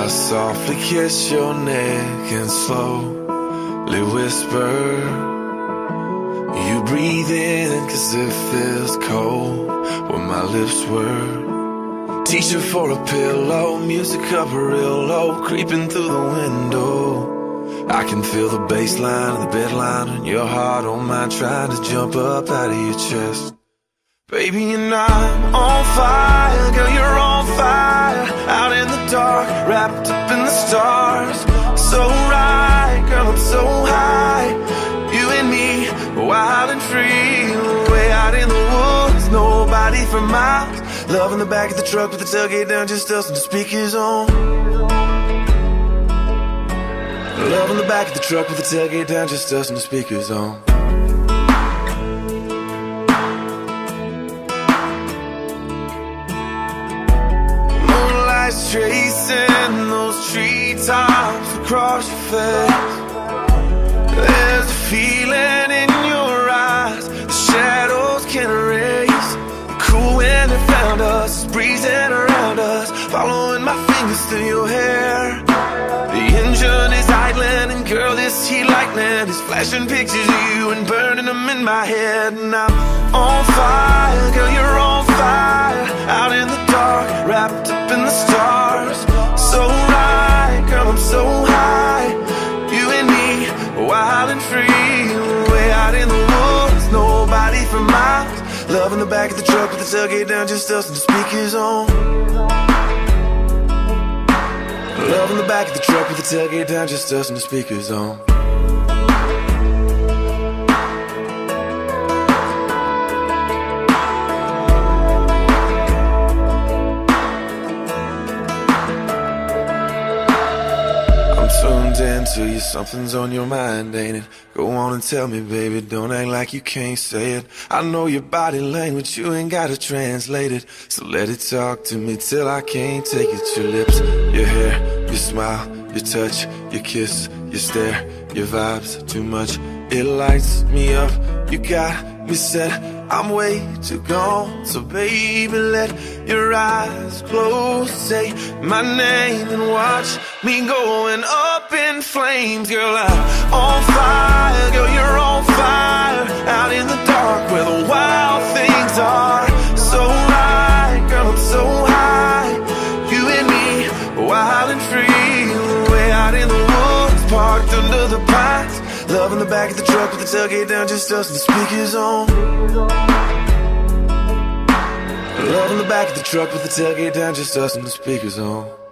I softly kiss your neck and slowly whisper. You breathe in cause it feels cold where my lips were. T-shirt for a pillow, music up real low, creeping through the window. I can feel the bass line of the bed line and your heart on mine trying to jump up out of your chest. Baby, and I'm on fire, girl, you're on fire. Out in the dark, wrapped up in the stars. So right, girl, I'm so high. You and me, wild and free. Way out in the woods, nobody for miles. Love in the back of the truck with the tailgate down, just us and the speakers on. Love in the back of the truck with the tailgate down, just us and the speakers on. Moonlight's tracing those treetops across your face. There's a feeling in your eyes the shadows can't erase. The cool wind that found us, breezing around us, following my fingers through your hair. The engine is idling, and girl, this heat lightning is flashing pictures of you and burning them in my head. And I'm on fire, girl, you're on fire. Out in the dark, wrapped up in the stars. So right, girl, I'm so high. You and me, wild and free. Way out in the woods, nobody for miles. Love in the back of the truck with the tailgate down, just us and the speakers on. Love in the back of the truck with the tailgate down, just us and the speakers on. I'm tuned into you, something's on your mind, ain't it? Go on and tell me, baby, don't act like you can't say it. I know your body language, you ain't gotta translate it. So let it talk to me till I can't take it. Your lips, your hair, your smile, your touch, your kiss, your stare, your vibes, too much, it lights me up. You got me set, I'm way too gone. So baby, let your eyes close, say my name and watch me going up in flames. Girl, I'm on fire, girl, you're on fire. Out in the dark where the wild things are. So right, girl, I'm so high. You and me, wild and free. Way out in the woods, parked under the pines. Love in the back of the truck with the tailgate down, just us and the speakers on. Love in the back of the truck with the tailgate down, just us and the speakers on.